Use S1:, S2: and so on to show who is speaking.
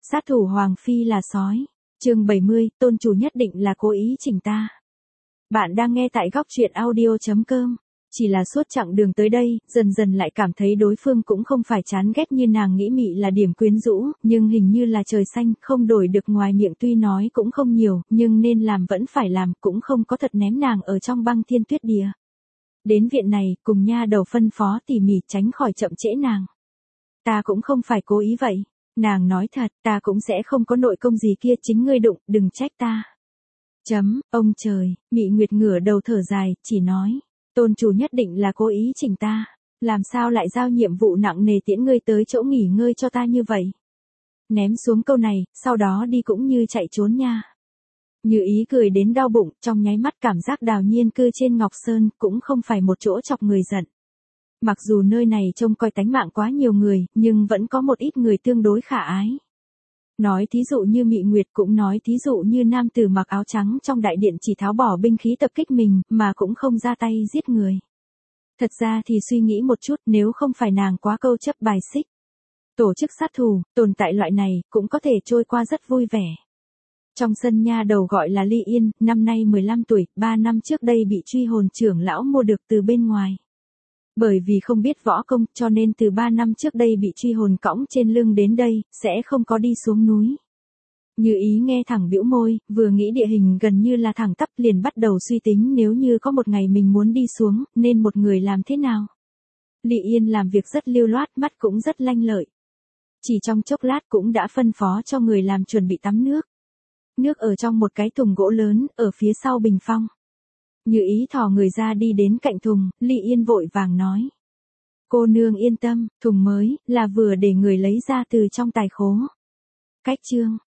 S1: Sát thủ Hoàng Phi là sói. Chương 70, tôn chủ nhất định là cố ý chỉnh ta. Bạn đang nghe tại góc truyện audio.com. Chỉ là suốt chặng đường tới đây, dần dần lại cảm thấy đối phương cũng không phải chán ghét như nàng nghĩ mị là điểm quyến rũ, nhưng hình như là trời xanh, không đổi được ngoài miệng tuy nói cũng không nhiều, nhưng nên làm vẫn phải làm, cũng không có thật ném nàng ở trong băng thiên tuyết địa. Đến viện này, cùng nha đầu phân phó tỉ mỉ tránh khỏi chậm trễ nàng. Ta cũng không phải cố ý vậy. Nàng nói thật, ta cũng sẽ không có nội công gì kia, chính ngươi đụng, đừng trách ta. Ông trời, Mị Nguyệt ngửa đầu thở dài, chỉ nói, tôn chủ nhất định là cố ý chỉnh ta, làm sao lại giao nhiệm vụ nặng nề tiễn ngươi tới chỗ nghỉ ngơi cho ta như vậy. Ném xuống câu này, sau đó đi cũng như chạy trốn nha. Như Ý cười đến đau bụng, trong nháy mắt cảm giác Đào Nhiên cư trên Ngọc Sơn cũng không phải một chỗ chọc người giận. Mặc dù nơi này trông coi tánh mạng quá nhiều người, nhưng vẫn có một ít người tương đối khả ái. Nói thí dụ như Mị Nguyệt, cũng nói thí dụ như nam tử mặc áo trắng trong đại điện chỉ tháo bỏ binh khí tập kích mình, mà cũng không ra tay giết người. Thật ra thì suy nghĩ một chút, nếu không phải nàng quá câu chấp bài xích tổ chức sát thủ, tồn tại loại này, cũng có thể trôi qua rất vui vẻ. Trong sân nha đầu gọi là Ly Yên, năm nay 15 tuổi, 3 năm trước đây bị truy hồn trưởng lão mua được từ bên ngoài. Bởi vì không biết võ công, cho nên từ 3 năm trước đây bị truy hồn cõng trên lưng đến đây, sẽ không có đi xuống núi. Như Ý nghe thẳng bĩu môi, vừa nghĩ địa hình gần như là thẳng tắp liền bắt đầu suy tính nếu như có một ngày mình muốn đi xuống, nên một người làm thế nào. Ly Yên làm việc rất lưu loát, mắt cũng rất lanh lợi. Chỉ trong chốc lát cũng đã phân phó cho người làm chuẩn bị tắm nước. Nước ở trong một cái thùng gỗ lớn, ở phía sau bình phong. Như Ý thò người ra đi đến cạnh thùng, Ly Yên vội vàng nói. Cô nương yên tâm, thùng mới, là vừa để người lấy ra từ trong tài khố. Cách chương,